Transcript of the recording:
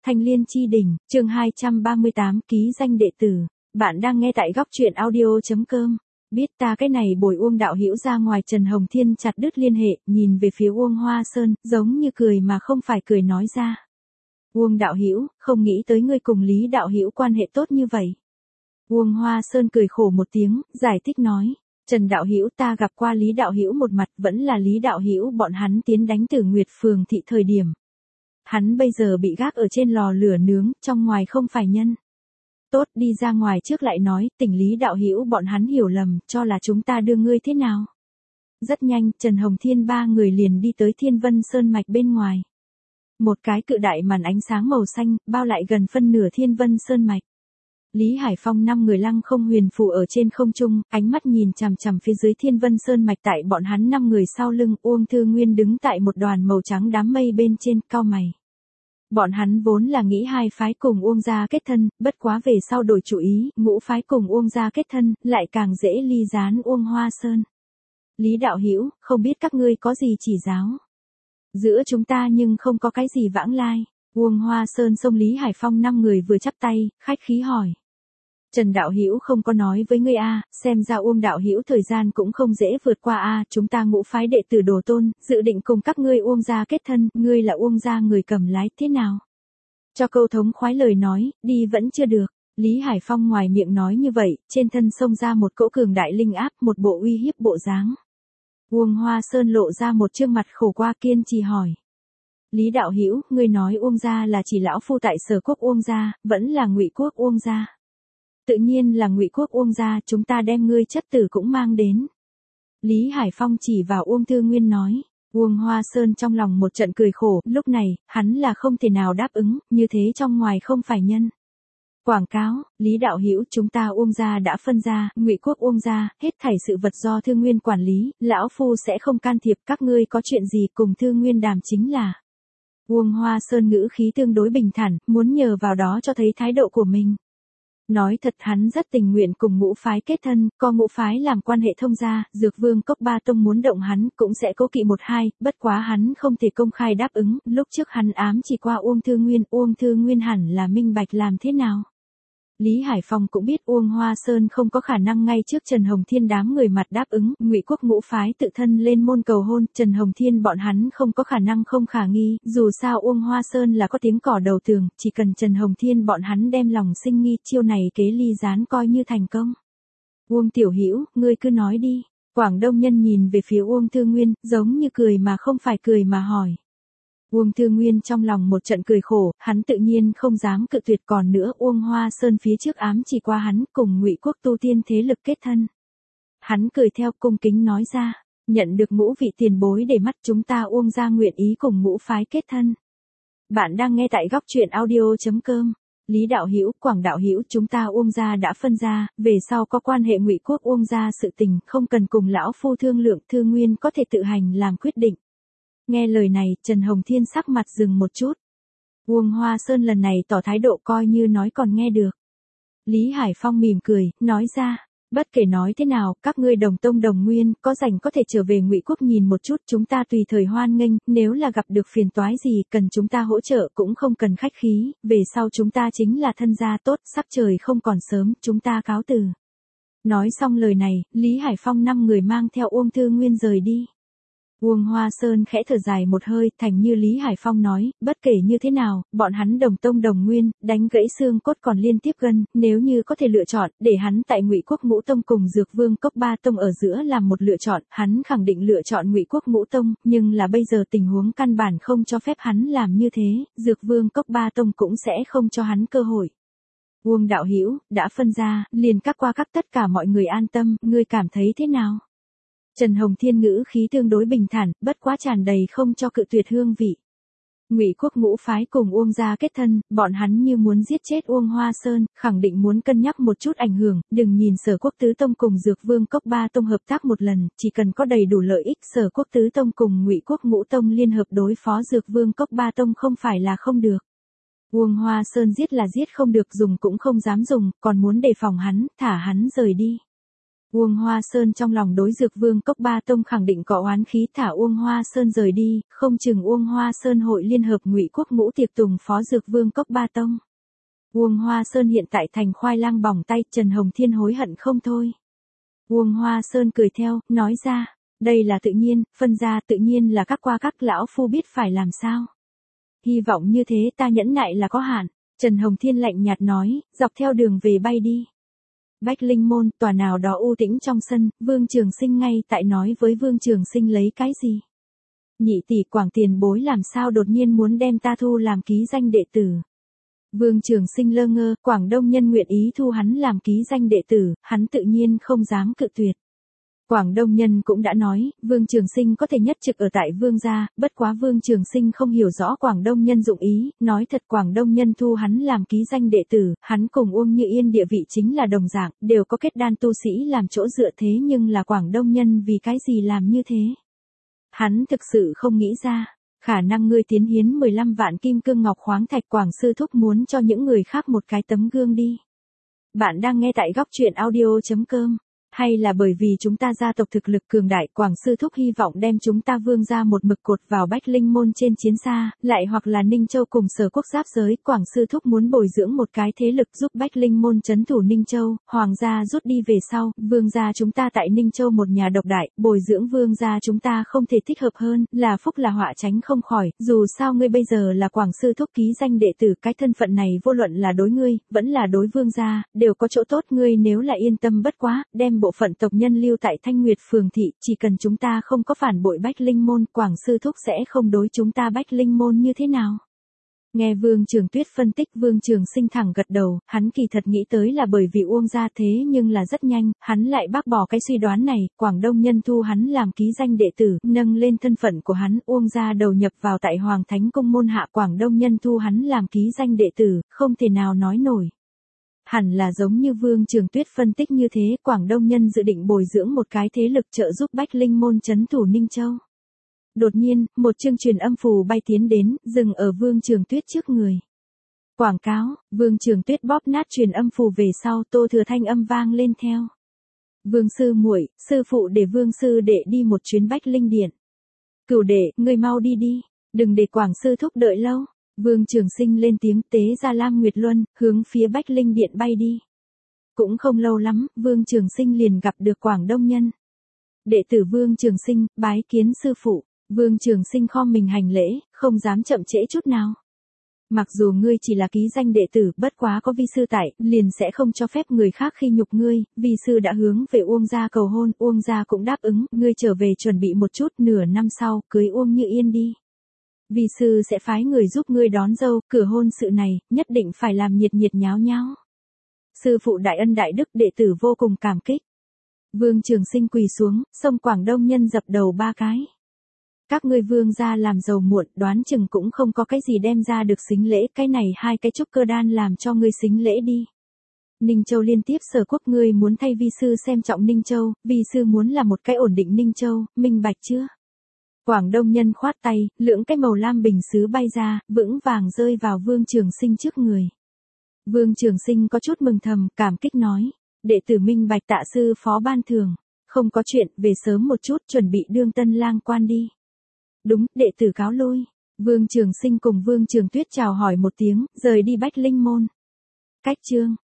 Thanh Liên Chi Đỉnh, chương 238, ký danh đệ tử. Bạn đang nghe tại góc truyện audio.com. Biết ta cái này bồi Uông đạo hữu ra ngoài. Trần Hồng Thiên chặt đứt liên hệ, nhìn về phía Uông Hoa Sơn, giống như cười mà không phải cười nói ra. Uông đạo hữu, không nghĩ tới ngươi cùng Lý đạo hữu quan hệ tốt như vậy. Uông Hoa Sơn cười khổ một tiếng, giải thích nói. Trần đạo hữu, ta gặp qua Lý đạo hữu một mặt, vẫn là Lý đạo hữu bọn hắn tiến đánh Tử Nguyệt Phường thị thời điểm. Hắn bây giờ bị gác ở trên lò lửa nướng, trong ngoài không phải nhân. Tốt, đi ra ngoài trước lại nói, tỉnh Lý đạo hữu bọn hắn hiểu lầm, cho là chúng ta đưa ngươi thế nào. Rất nhanh, Trần Hồng Thiên ba người liền đi tới Thiên Vân Sơn mạch bên ngoài. Một cái cự đại màn ánh sáng màu xanh, bao lại gần phân nửa Thiên Vân Sơn mạch. Lý Hải Phong 5 người lăng không huyền phù ở trên không trung, ánh mắt nhìn chằm chằm phía dưới Thiên Vân Sơn mạch. Tại bọn hắn 5 người sau lưng, Uông Thư Nguyên đứng tại một đoàn màu trắng đám mây bên trên, cau mày. Bọn hắn vốn là nghĩ hai phái cùng Uông gia kết thân, bất quá về sau đổi chủ ý, ngũ phái cùng Uông gia kết thân, lại càng dễ ly gián Uông Hoa Sơn. Lý đạo hữu, không biết các ngươi có gì chỉ giáo. Giữa chúng ta nhưng không có cái gì vãng lai. Uông Hoa Sơn xông Lý Hải Phong 5 người vừa chắp tay, khách khí hỏi. Trần đạo hữu không có nói với ngươi a, xem ra Uông đạo hữu thời gian cũng không dễ vượt qua a, chúng ta ngũ phái đệ tử đồ tôn, dự định cùng các ngươi Uông gia kết thân, ngươi là Uông gia người cầm lái, thế nào? Cho câu thống khoái lời nói, đi vẫn chưa được. Lý Hải Phong ngoài miệng nói như vậy, trên thân xông ra một cỗ cường đại linh áp, một bộ uy hiếp bộ dáng. Uông Hoa Sơn lộ ra một trương mặt khổ qua, kiên trì hỏi. Lý đạo hữu, ngươi nói Uông gia là chỉ lão phu tại Sở Quốc Uông gia, vẫn là Ngụy Quốc Uông gia? Tự nhiên là Ngụy Quốc Uông gia, chúng ta đem ngươi chất tử cũng mang đến. Lý Hải Phong chỉ vào Uông Thư Nguyên nói. Uông Hoa Sơn trong lòng một trận cười khổ, lúc này, hắn là không thể nào đáp ứng, như thế trong ngoài không phải nhân. Quảng cáo, Lý đạo hữu, chúng ta Uông gia đã phân ra, Ngụy Quốc Uông gia, hết thảy sự vật do Thư Nguyên quản lý, lão phu sẽ không can thiệp, các ngươi có chuyện gì cùng Thư Nguyên đàm chính là. Uông Hoa Sơn ngữ khí tương đối bình thản, muốn nhờ vào đó cho thấy thái độ của mình. Nói thật hắn rất tình nguyện cùng ngũ phái kết thân, có ngũ phái làm quan hệ thông gia, Dược Vương Cốc Ba Tông muốn động hắn, cũng sẽ cố kỵ một hai, bất quá hắn không thể công khai đáp ứng, lúc trước hắn ám chỉ qua Uông Thư Nguyên hẳn là minh bạch làm thế nào. Lý Hải Phong cũng biết Uông Hoa Sơn không có khả năng ngay trước Trần Hồng Thiên đám người mặt đáp ứng, Ngụy Quốc ngũ phái tự thân lên môn cầu hôn, Trần Hồng Thiên bọn hắn không có khả năng không khả nghi, dù sao Uông Hoa Sơn là có tiếng cỏ đầu tường, chỉ cần Trần Hồng Thiên bọn hắn đem lòng sinh nghi, chiêu này kế ly gián coi như thành công. Uông tiểu hữu, ngươi cứ nói đi. Quảng Đông nhân nhìn về phía Uông Thư Nguyên, giống như cười mà không phải cười mà hỏi. Uông Thư Nguyên trong lòng một trận cười khổ, hắn tự nhiên không dám cự tuyệt, còn nữa Uông Hoa Sơn phía trước ám chỉ qua hắn cùng Ngụy Quốc tu tiên thế lực kết thân. Hắn cười theo cung kính nói ra, nhận được ngũ vị tiền bối để mắt, chúng ta Uông gia nguyện ý cùng ngũ phái kết thân. Bạn đang nghe tại góc truyện audio.com. Lý đạo hữu, Quảng đạo hữu, chúng ta Uông gia đã phân ra, về sau có quan hệ Ngụy Quốc Uông gia sự tình, không cần cùng lão phu thương lượng, Thư Nguyên có thể tự hành làm quyết định. Nghe lời này, Trần Hồng Thiên sắc mặt dừng một chút. Uông Hoa Sơn lần này tỏ thái độ coi như nói còn nghe được. Lý Hải Phong mỉm cười, nói ra, bất kể nói thế nào, các ngươi đồng tông đồng nguyên, có rảnh có thể trở về Ngụy Quốc nhìn một chút, chúng ta tùy thời hoan nghênh, nếu là gặp được phiền toái gì, cần chúng ta hỗ trợ cũng không cần khách khí, về sau chúng ta chính là thân gia tốt, sắp trời không còn sớm, chúng ta cáo từ. Nói xong lời này, Lý Hải Phong 5 người mang theo Uông Thư Nguyên rời đi. Uông Hoa Sơn khẽ thở dài một hơi, thành như Lý Hải Phong nói, bất kể như thế nào, bọn hắn đồng tông đồng nguyên, đánh gãy xương cốt còn liên tiếp gân, nếu như có thể lựa chọn, để hắn tại Ngụy Quốc Ngũ Tông cùng Dược Vương Cốc Ba Tông ở giữa làm một lựa chọn, hắn khẳng định lựa chọn Ngụy Quốc Ngũ Tông, nhưng là bây giờ tình huống căn bản không cho phép hắn làm như thế, Dược Vương Cốc Ba Tông cũng sẽ không cho hắn cơ hội. Uông đạo hữu, đã phân ra, liền cắt qua các tất cả mọi người an tâm, ngươi cảm thấy thế nào? Trần Hồng Thiên ngữ khí tương đối bình thản, bất quá tràn đầy không cho cự tuyệt hương vị. Ngụy Quốc ngũ phái cùng Uông gia kết thân, bọn hắn như muốn giết chết Uông Hoa Sơn, khẳng định muốn cân nhắc một chút ảnh hưởng, đừng nhìn Sở Quốc Tứ Tông cùng Dược Vương Cốc Ba Tông hợp tác một lần, chỉ cần có đầy đủ lợi ích, Sở Quốc Tứ Tông cùng Ngụy Quốc Ngũ Tông liên hợp đối phó Dược Vương Cốc Ba Tông không phải là không được. Uông Hoa Sơn giết là giết không được, dùng cũng không dám dùng, còn muốn đề phòng hắn, thả hắn rời đi. Uông Hoa Sơn trong lòng đối Dược Vương Cốc Ba Tông khẳng định có oán khí, thả Uông Hoa Sơn rời đi, không chừng Uông Hoa Sơn hội liên hợp Ngụy Quốc Ngũ tiệc tùng phó Dược Vương Cốc Ba Tông. Uông Hoa Sơn hiện tại thành khoai lang bỏng tay, Trần Hồng Thiên hối hận không thôi. Uông Hoa Sơn cười theo, nói ra, đây là tự nhiên, phân ra tự nhiên là các lão phu biết phải làm sao. Hy vọng như thế, ta nhẫn nại là có hạn. Trần Hồng Thiên lạnh nhạt nói, dọc theo đường về bay đi. Bách Linh Môn, tòa nào đó u tĩnh trong sân, Vương Trường Sinh ngay tại nói với Vương Trường Sinh lấy cái gì. Nhị tỷ, Quảng tiền bối làm sao đột nhiên muốn đem ta thu làm ký danh đệ tử. Vương Trường Sinh lơ ngơ, Quảng Đông Nhân nguyện ý thu hắn làm ký danh đệ tử, hắn tự nhiên không dám cự tuyệt. Quảng Đông Nhân cũng đã nói, Vương Trường Sinh có thể nhất trực ở tại Vương gia, bất quá Vương Trường Sinh không hiểu rõ Quảng Đông Nhân dụng ý, nói thật Quảng Đông Nhân thu hắn làm ký danh đệ tử, hắn cùng Uông Như Yên địa vị chính là đồng dạng, đều có kết đan tu sĩ làm chỗ dựa, thế nhưng là Quảng Đông Nhân vì cái gì làm như thế? Hắn thực sự không nghĩ ra. Khả năng ngươi tiến hiến 15 vạn kim cương ngọc khoáng thạch, Quảng sư thúc muốn cho những người khác một cái tấm gương đi. Bạn đang nghe tại góc truyện audio.com. Hay là bởi vì chúng ta gia tộc thực lực cường đại, Quảng sư thúc hy vọng đem chúng ta Vương gia một mực cột vào Bách Linh Môn trên chiến xa, lại hoặc là Ninh Châu cùng Sở Quốc giáp giới, Quảng sư thúc muốn bồi dưỡng một cái thế lực giúp Bách Linh Môn trấn thủ Ninh Châu, Hoàng gia rút đi về sau, Vương gia chúng ta tại Ninh Châu một nhà độc đại, bồi dưỡng Vương gia chúng ta không thể thích hợp hơn, là phúc là họa tránh không khỏi, dù sao ngươi bây giờ là Quảng sư thúc ký danh đệ tử, cái thân phận này vô luận là đối ngươi, vẫn là đối Vương gia, đều có chỗ tốt, ngươi nếu là yên tâm bất quá, đem bộ phận tộc nhân lưu tại Thanh Nguyệt Phường thị, chỉ cần chúng ta không có phản bội Bách Linh Môn, Quảng sư thúc sẽ không đối chúng ta Bách Linh Môn như thế nào. Nghe Vương Trường Tuyết phân tích, Vương Trường Sinh thẳng gật đầu, hắn kỳ thật nghĩ tới là bởi vì Uông gia, thế nhưng là rất nhanh, hắn lại bác bỏ cái suy đoán này, Quảng Đông Nhân thu hắn làm ký danh đệ tử, nâng lên thân phận của hắn, Uông gia đầu nhập vào tại Hoàng Thánh Cung môn hạ, Quảng Đông Nhân thu hắn làm ký danh đệ tử, không thể nào nói nổi. Hẳn là giống như Vương Trường Tuyết phân tích như thế, Quảng Đông Nhân dự định bồi dưỡng một cái thế lực trợ giúp Bách Linh Môn trấn thủ Ninh Châu. Đột nhiên, một chương truyền âm phù bay tiến đến, dừng ở Vương Trường Tuyết trước người. Quảng cáo, Vương Trường Tuyết bóp nát truyền âm phù về sau, Tô Thừa thanh âm vang lên theo. Vương sư muội, sư phụ để Vương sư đệ đi một chuyến Bách Linh Điện. Cửu đệ, ngươi mau đi đi, đừng để Quảng sư thúc đợi lâu. Vương Trường Sinh lên tiếng, tế ra Lam Nguyệt Luân, hướng phía Bách Linh Điện bay đi. Cũng không lâu lắm, Vương Trường Sinh liền gặp được Quảng Đông Nhân. Đệ tử Vương Trường Sinh, bái kiến sư phụ. Vương Trường Sinh khom mình hành lễ, không dám chậm trễ chút nào. Mặc dù ngươi chỉ là ký danh đệ tử, bất quá có vi sư tại, liền sẽ không cho phép người khác khi nhục ngươi, vi sư đã hướng về Uông gia cầu hôn, Uông gia cũng đáp ứng, ngươi trở về chuẩn bị một chút, nửa năm sau, cưới Uông Như Yên đi. Vi sư sẽ phái người giúp ngươi đón dâu, cửa hôn sự này, nhất định phải làm nhiệt nhiệt nháo nháo. Sư phụ đại ân đại đức, đệ tử vô cùng cảm kích. Vương Trường Sinh quỳ xuống, xông Quảng Đông Nhân dập đầu 3 cái. Các ngươi Vương gia làm giàu muộn, đoán chừng cũng không có cái gì đem ra được sính lễ, cái này 2 cái trúc cơ đan làm cho ngươi sính lễ đi. Ninh Châu liên tiếp Sở Quốc, ngươi muốn thay vi sư xem trọng Ninh Châu, vi sư muốn là một cái ổn định Ninh Châu, minh bạch chưa? Quảng Đông Nhân khoát tay, lưỡng cái màu lam bình sứ bay ra, vững vàng rơi vào Vương Trường Sinh trước người. Vương Trường Sinh có chút mừng thầm, cảm kích nói, đệ tử minh bạch tạ sư phó ban thường, không có chuyện, về sớm một chút, chuẩn bị đương tân lang quan đi. Đúng, đệ tử cáo lui. Vương Trường Sinh cùng Vương Trường Tuyết chào hỏi một tiếng, rời đi Bách Linh Môn. Cách chương